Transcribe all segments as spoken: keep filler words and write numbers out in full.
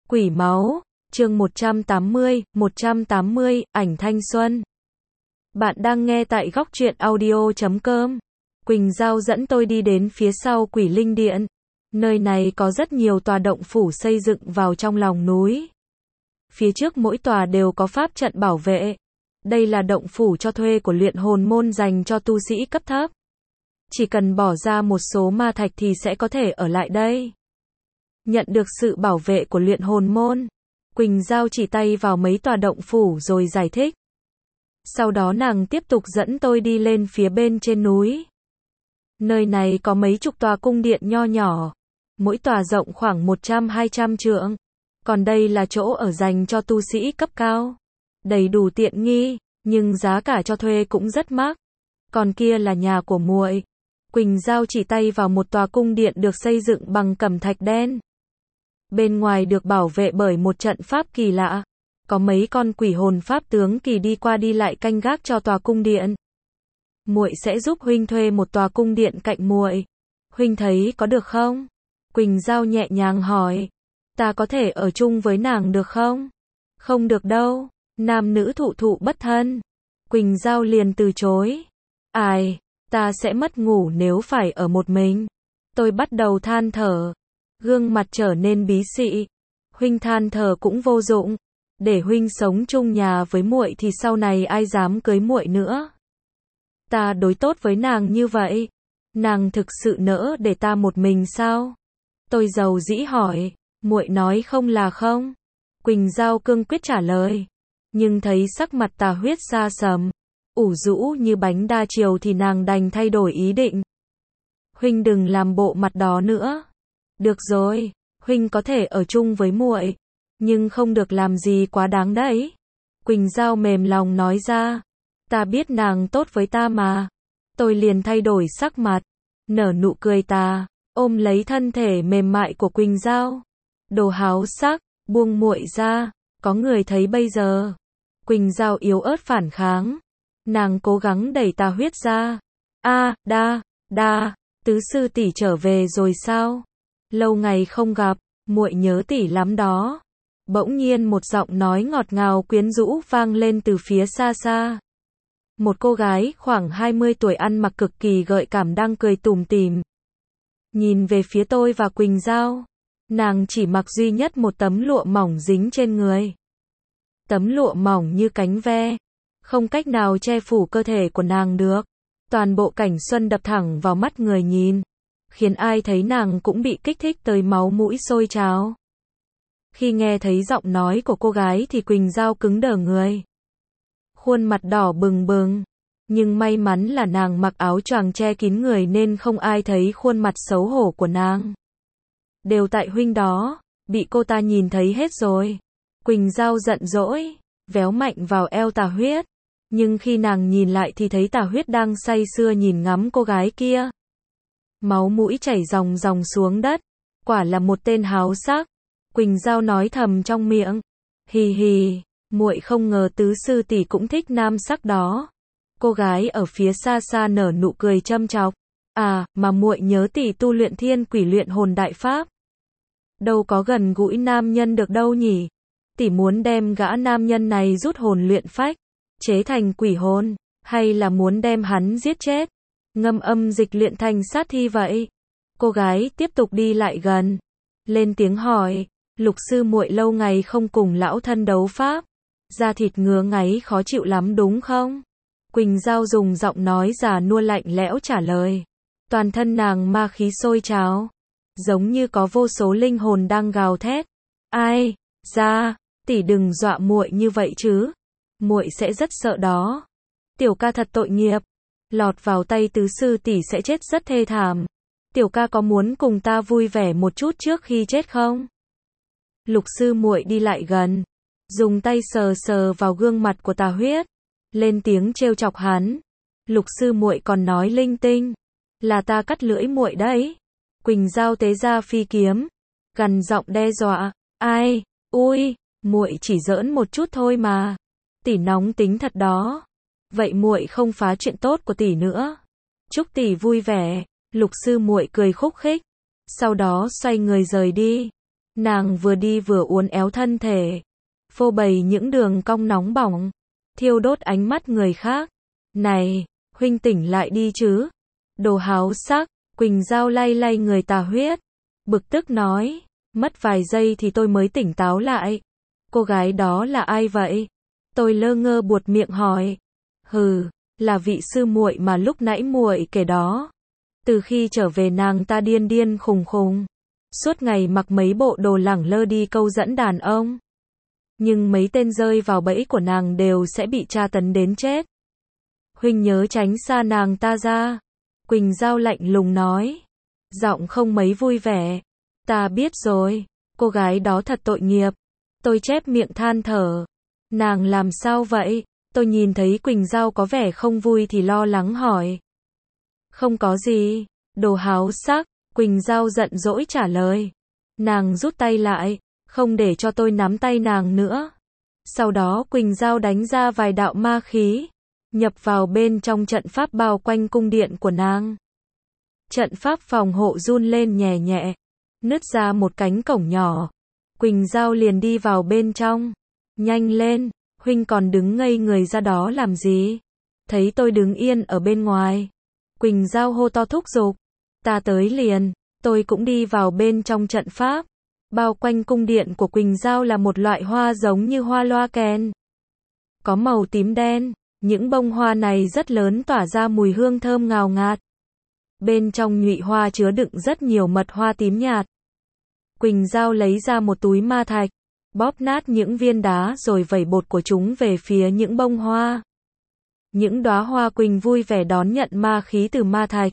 Quỷ máu, chương một trăm tám mươi, một trăm tám mươi, ảnh thanh xuân. Bạn đang nghe tại góc truyện audio chấm com. Quỳnh Giao dẫn tôi đi đến phía sau Quỷ Linh Điện. Nơi này có rất nhiều tòa động phủ xây dựng vào trong lòng núi. Phía trước mỗi tòa đều có pháp trận bảo vệ. Đây là động phủ cho thuê của luyện hồn môn dành cho tu sĩ cấp thấp. Chỉ cần bỏ ra một số ma thạch thì sẽ có thể ở lại đây. Nhận được sự bảo vệ của luyện hồn môn, Quỳnh Giao chỉ tay vào mấy tòa động phủ rồi giải thích. Sau đó nàng tiếp tục dẫn tôi đi lên phía bên trên núi. Nơi này có mấy chục tòa cung điện nho nhỏ, mỗi tòa rộng khoảng một trăm hai trăm trượng. Còn đây là chỗ ở dành cho tu sĩ cấp cao. Đầy đủ tiện nghi, nhưng giá cả cho thuê cũng rất mắc. Còn kia là nhà của muội. Quỳnh Giao chỉ tay vào một tòa cung điện được xây dựng bằng cẩm thạch đen. Bên ngoài được bảo vệ bởi một trận pháp kỳ lạ. Có mấy con quỷ hồn pháp tướng kỳ đi qua đi lại canh gác cho tòa cung điện. Muội sẽ giúp huynh thuê một tòa cung điện cạnh muội. Huynh thấy có được không? Quỳnh Giao nhẹ nhàng hỏi. Ta có thể ở chung với nàng được không? Không được đâu, nam nữ thụ thụ bất thân. Quỳnh Giao liền từ chối. Ai, ta sẽ mất ngủ nếu phải ở một mình. Tôi bắt đầu than thở. Gương mặt trở nên bí xị. Huynh than thở cũng vô dụng. Để huynh sống chung nhà với muội thì sau này ai dám cưới muội nữa. Ta đối tốt với nàng như vậy, nàng thực sự nỡ để ta một mình sao? Tôi dầu dĩ hỏi. Muội nói không là không. Quỳnh Giao cương quyết trả lời. Nhưng thấy sắc mặt Tà Huyết xa sầm, ủ rũ như bánh đa chiều thì nàng đành thay đổi ý định. Huynh đừng làm bộ mặt đó nữa. Được rồi, huynh có thể ở chung với muội, nhưng không được làm gì quá đáng đấy. Quỳnh Giao mềm lòng nói ra. Ta biết nàng tốt với ta mà. Tôi liền thay đổi sắc mặt, nở nụ cười tà, ôm lấy thân thể mềm mại của Quỳnh Giao. Đồ háo sắc, buông muội ra, có người thấy bây giờ. Quỳnh Giao yếu ớt phản kháng. Nàng cố gắng đẩy Tà Huyết ra. A, đa, đa, tứ sư tỷ trở về rồi sao? Lâu ngày không gặp, muội nhớ tỷ lắm đó. Bỗng nhiên một giọng nói ngọt ngào quyến rũ vang lên từ phía xa xa. Một cô gái khoảng hai mươi tuổi ăn mặc cực kỳ gợi cảm đang cười tủm tỉm. Nhìn về phía tôi và Quỳnh Giao. Nàng chỉ mặc duy nhất một tấm lụa mỏng dính trên người. Tấm lụa mỏng như cánh ve, không cách nào che phủ cơ thể của nàng được. Toàn bộ cảnh xuân đập thẳng vào mắt người nhìn, khiến ai thấy nàng cũng bị kích thích tới máu mũi sôi trào. Khi nghe thấy giọng nói của cô gái thì Quỳnh Giao cứng đờ người. Khuôn mặt đỏ bừng bừng, nhưng may mắn là nàng mặc áo choàng che kín người nên không ai thấy khuôn mặt xấu hổ của nàng. Đều tại huynh đó, bị cô ta nhìn thấy hết rồi. Quỳnh Giao giận dỗi, véo mạnh vào eo Tà Huyết. Nhưng khi nàng nhìn lại thì thấy Tà Huyết đang say sưa nhìn ngắm cô gái kia. Máu mũi chảy ròng ròng xuống đất. Quả là một tên háo sắc. Quỳnh Giao nói thầm trong miệng. Hì hì, muội không ngờ tứ sư tỷ cũng thích nam sắc đó. Cô gái ở phía xa xa nở nụ cười châm chọc. À, mà muội nhớ tỷ tu luyện thiên quỷ luyện hồn đại pháp. Đâu có gần gũi nam nhân được đâu nhỉ. Tỷ muốn đem gã nam nhân này rút hồn luyện phách, chế thành quỷ hồn, hay là muốn đem hắn giết chết, ngâm âm dịch luyện thành sát thi vậy? Cô gái tiếp tục đi lại gần, lên tiếng hỏi. Lục sư muội lâu ngày không cùng lão thân đấu pháp, da thịt ngứa ngáy khó chịu lắm đúng không? Quỳnh Giao dùng giọng nói già nua lạnh lẽo trả lời. Toàn thân nàng ma khí sôi trào, giống như có vô số linh hồn đang gào thét. Ai, ra, tỷ đừng dọa muội như vậy chứ. Muội sẽ rất sợ đó. Tiểu ca thật tội nghiệp, lọt vào tay tứ sư tỷ sẽ chết rất thê thảm. Tiểu ca có muốn cùng ta vui vẻ một chút trước khi chết không? Lục sư muội đi lại gần, dùng tay sờ sờ vào gương mặt của Tà Huyết, lên tiếng trêu chọc hắn. Lục sư muội còn nói linh tinh, là ta cắt lưỡi muội đấy. Quỳnh Giao tế ra phi kiếm, gằn giọng đe dọa. Ai, ui, muội chỉ giỡn một chút thôi mà. Tỷ nóng tính thật đó. Vậy muội không phá chuyện tốt của tỷ nữa. Chúc tỷ vui vẻ. Lục sư muội cười khúc khích, sau đó xoay người rời đi. Nàng vừa đi vừa uốn éo thân thể, phô bày những đường cong nóng bỏng, thiêu đốt ánh mắt người khác. Này, huynh tỉnh lại đi chứ. Đồ háo sắc, Quỳnh Giao lay lay người Tà Huyết, bực tức nói, mất vài giây thì tôi mới tỉnh táo lại. Cô gái đó là ai vậy? Tôi lơ ngơ buột miệng hỏi. Hừ, là vị sư muội mà lúc nãy muội kể đó. Từ khi trở về nàng ta điên điên khùng khùng, suốt ngày mặc mấy bộ đồ lẳng lơ đi câu dẫn đàn ông. Nhưng mấy tên rơi vào bẫy của nàng đều sẽ bị tra tấn đến chết. Huynh nhớ tránh xa nàng ta ra. Quỳnh Giao lạnh lùng nói, giọng không mấy vui vẻ. Ta biết rồi, cô gái đó thật tội nghiệp. Tôi chép miệng than thở. Nàng làm sao vậy? Tôi nhìn thấy Quỳnh Giao có vẻ không vui thì lo lắng hỏi. Không có gì, đồ háo sắc, Quỳnh Giao giận dỗi trả lời. Nàng rút tay lại, không để cho tôi nắm tay nàng nữa. Sau đó Quỳnh Giao đánh ra vài đạo ma khí, nhập vào bên trong trận pháp bao quanh cung điện của nàng. Trận pháp phòng hộ run lên nhẹ nhẹ, nứt ra một cánh cổng nhỏ. Quỳnh Giao liền đi vào bên trong. Nhanh lên, huynh còn đứng ngây người ra đó làm gì? Thấy tôi đứng yên ở bên ngoài. Quỳnh Giao hô to thúc giục. Ta tới liền, tôi cũng đi vào bên trong trận pháp. Bao quanh cung điện của Quỳnh Giao là một loại hoa giống như hoa loa kèn. Có màu tím đen, những bông hoa này rất lớn tỏa ra mùi hương thơm ngào ngạt. Bên trong nhụy hoa chứa đựng rất nhiều mật hoa tím nhạt. Quỳnh Giao lấy ra một túi ma thạch, bóp nát những viên đá rồi vẩy bột của chúng về phía những bông hoa. Những đóa hoa quỳnh vui vẻ đón nhận ma khí từ ma thạch.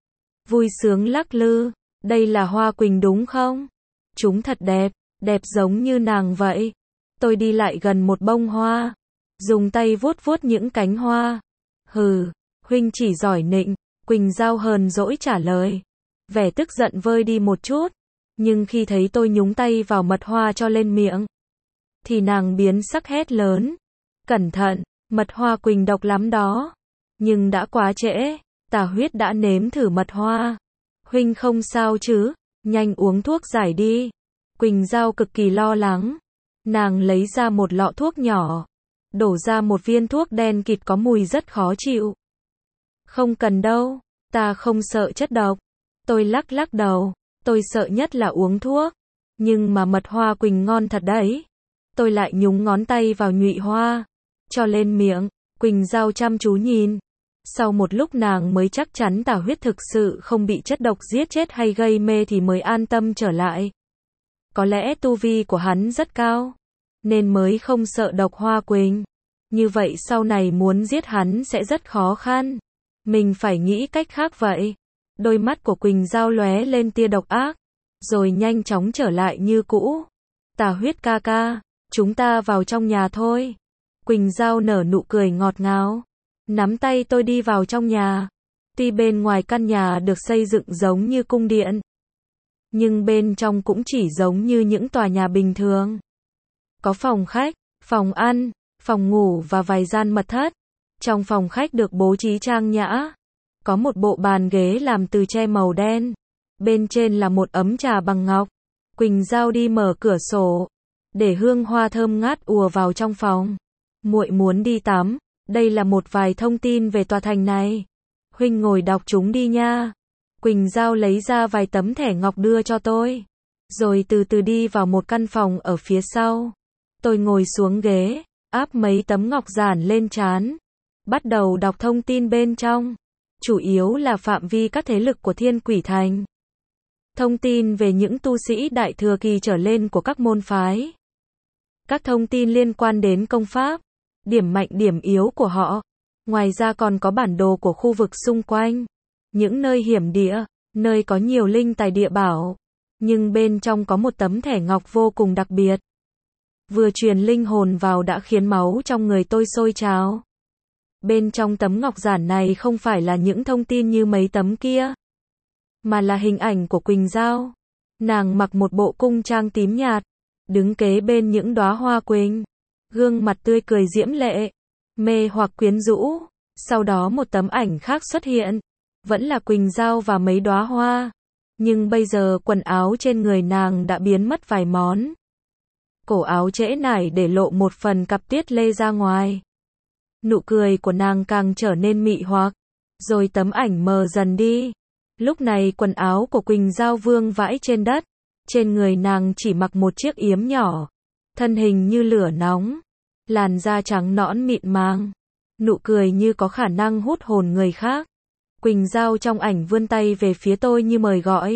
Vui sướng lắc lư, đây là hoa quỳnh đúng không? Chúng thật đẹp, đẹp giống như nàng vậy. Tôi đi lại gần một bông hoa, dùng tay vuốt vuốt những cánh hoa. Hừ, huynh chỉ giỏi nịnh, Quỳnh Giao hờn dỗi trả lời. Vẻ tức giận vơi đi một chút, nhưng khi thấy tôi nhúng tay vào mật hoa cho lên miệng, thì nàng biến sắc hét lớn. Cẩn thận, mật hoa quỳnh độc lắm đó. Nhưng đã quá trễ, Tà Huyết đã nếm thử mật hoa. Huynh không sao chứ, nhanh uống thuốc giải đi. Quỳnh Giao cực kỳ lo lắng. Nàng lấy ra một lọ thuốc nhỏ, đổ ra một viên thuốc đen kịt có mùi rất khó chịu. Không cần đâu, ta không sợ chất độc. Tôi lắc lắc đầu, tôi sợ nhất là uống thuốc. Nhưng mà mật hoa quỳnh ngon thật đấy. Tôi lại nhúng ngón tay vào nhụy hoa, cho lên miệng. Quỳnh Giao chăm chú nhìn. Sau một lúc nàng mới chắc chắn Tà Huyết thực sự không bị chất độc giết chết hay gây mê thì mới an tâm trở lại. Có lẽ tu vi của hắn rất cao, nên mới không sợ độc hoa quỳnh. Như vậy sau này muốn giết hắn sẽ rất khó khăn. Mình phải nghĩ cách khác vậy. Đôi mắt của Quỳnh Giao lóe lên tia độc ác, rồi nhanh chóng trở lại như cũ. Tà Huyết ca ca, chúng ta vào trong nhà thôi. Quỳnh Giao nở nụ cười ngọt ngào, nắm tay tôi đi vào trong nhà. Tuy bên ngoài căn nhà được xây dựng giống như cung điện, nhưng bên trong cũng chỉ giống như những tòa nhà bình thường. Có phòng khách, phòng ăn, phòng ngủ và vài gian mật thất. Trong phòng khách được bố trí trang nhã. Có một bộ bàn ghế làm từ tre màu đen. Bên trên là một ấm trà bằng ngọc. Quỳnh Giao đi mở cửa sổ, để hương hoa thơm ngát ùa vào trong phòng. Muội muốn đi tắm, đây là một vài thông tin về tòa thành này. Huynh ngồi đọc chúng đi nha. Quỳnh Giao lấy ra vài tấm thẻ ngọc đưa cho tôi, rồi từ từ đi vào một căn phòng ở phía sau. Tôi ngồi xuống ghế, áp mấy tấm ngọc giản lên trán, bắt đầu đọc thông tin bên trong. Chủ yếu là phạm vi các thế lực của Thiên Quỷ Thành. Thông tin về những tu sĩ đại thừa kỳ trở lên của các môn phái. Các thông tin liên quan đến công pháp, điểm mạnh điểm yếu của họ. Ngoài ra còn có bản đồ của khu vực xung quanh, những nơi hiểm địa, nơi có nhiều linh tài địa bảo. Nhưng bên trong có một tấm thẻ ngọc vô cùng đặc biệt. Vừa truyền linh hồn vào đã khiến máu trong người tôi sôi trào. Bên trong tấm ngọc giản này không phải là những thông tin như mấy tấm kia, mà là hình ảnh của Quỳnh Giao. Nàng mặc một bộ cung trang tím nhạt, đứng kế bên những đóa hoa quỳnh, gương mặt tươi cười diễm lệ, mê hoặc quyến rũ. Sau đó một tấm ảnh khác xuất hiện, vẫn là Quỳnh Giao và mấy đóa hoa, Nhưng bây giờ quần áo trên người nàng đã biến mất vài món. Cổ áo trễ nải để lộ một phần cặp tiết lê ra ngoài. Nụ cười của nàng càng trở nên mị hoặc, rồi tấm ảnh mờ dần đi. Lúc này quần áo của Quỳnh Giao vương vãi trên đất. Trên người nàng chỉ mặc một chiếc yếm nhỏ. Thân hình như lửa nóng. Làn da trắng nõn mịn màng. Nụ cười như có khả năng hút hồn người khác. Quỳnh Giao trong ảnh vươn tay về phía tôi như mời gọi.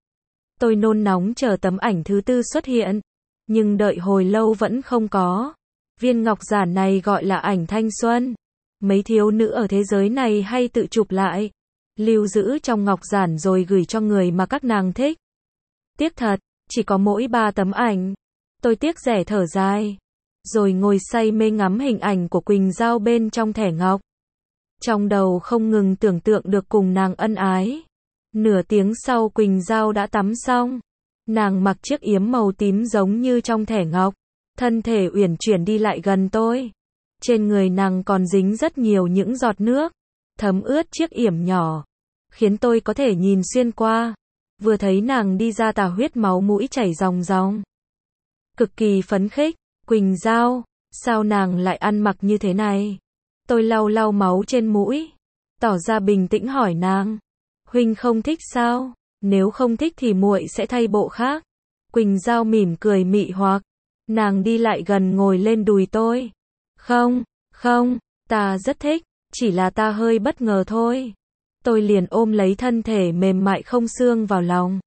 Tôi nôn nóng chờ tấm ảnh thứ tư xuất hiện. Nhưng đợi hồi lâu vẫn không có. Viên ngọc giản này gọi là ảnh thanh xuân. Mấy thiếu nữ ở thế giới này hay tự chụp lại, lưu giữ trong ngọc giản rồi gửi cho người mà các nàng thích. Tiếc thật, chỉ có mỗi ba tấm ảnh. Tôi tiếc rẻ thở dài. Rồi ngồi say mê ngắm hình ảnh của Quỳnh Giao bên trong thẻ ngọc. Trong đầu không ngừng tưởng tượng được cùng nàng ân ái. Nửa tiếng sau Quỳnh Giao đã tắm xong. Nàng mặc chiếc yếm màu tím giống như trong thẻ ngọc. Thân thể uyển chuyển đi lại gần tôi. Trên người nàng còn dính rất nhiều những giọt nước, thấm ướt chiếc yểm nhỏ, khiến tôi có thể nhìn xuyên qua. Vừa thấy nàng đi ra tà huyết máu mũi chảy ròng ròng. Cực kỳ phấn khích. Quỳnh Giao, sao nàng lại ăn mặc như thế này? Tôi lau lau máu trên mũi, tỏ ra bình tĩnh hỏi nàng. Huynh không thích sao? Nếu không thích thì muội sẽ thay bộ khác. Quỳnh Giao mỉm cười mị hoặc. Nàng đi lại gần ngồi lên đùi tôi. Không, không, ta rất thích, chỉ là ta hơi bất ngờ thôi. Tôi liền ôm lấy thân thể mềm mại không xương vào lòng.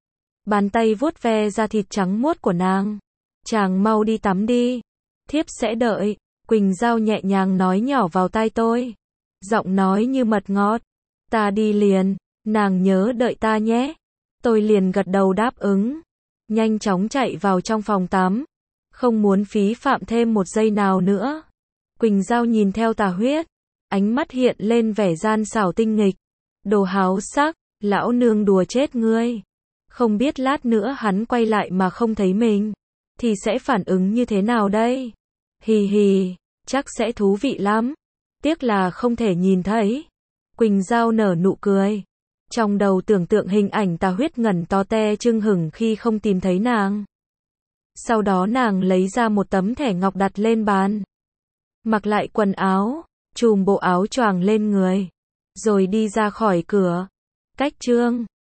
Bàn tay vuốt ve da thịt trắng muốt của nàng. Chàng mau đi tắm đi. Thiếp sẽ đợi. Quỳnh Giao nhẹ nhàng nói nhỏ vào tai tôi. Giọng nói như mật ngọt. Ta đi liền, nàng nhớ đợi ta nhé. Tôi liền gật đầu đáp ứng. Nhanh chóng chạy vào trong phòng tắm. Không muốn phí phạm thêm một giây nào nữa. Quỳnh Giao nhìn theo tà huyết. Ánh mắt hiện lên vẻ gian xảo tinh nghịch. Đồ háo sắc, lão nương đùa chết ngươi. Không biết lát nữa hắn quay lại mà không thấy mình, thì sẽ phản ứng như thế nào đây? Hì hì, chắc sẽ thú vị lắm. Tiếc là không thể nhìn thấy. Quỳnh Giao nở nụ cười. Trong đầu tưởng tượng hình ảnh tà huyết ngẩn to te chưng hửng khi không tìm thấy nàng. Sau đó nàng lấy ra một tấm thẻ ngọc đặt lên bàn. Mặc lại quần áo, chùm bộ áo choàng lên người. Rồi đi ra khỏi cửa. Cách chương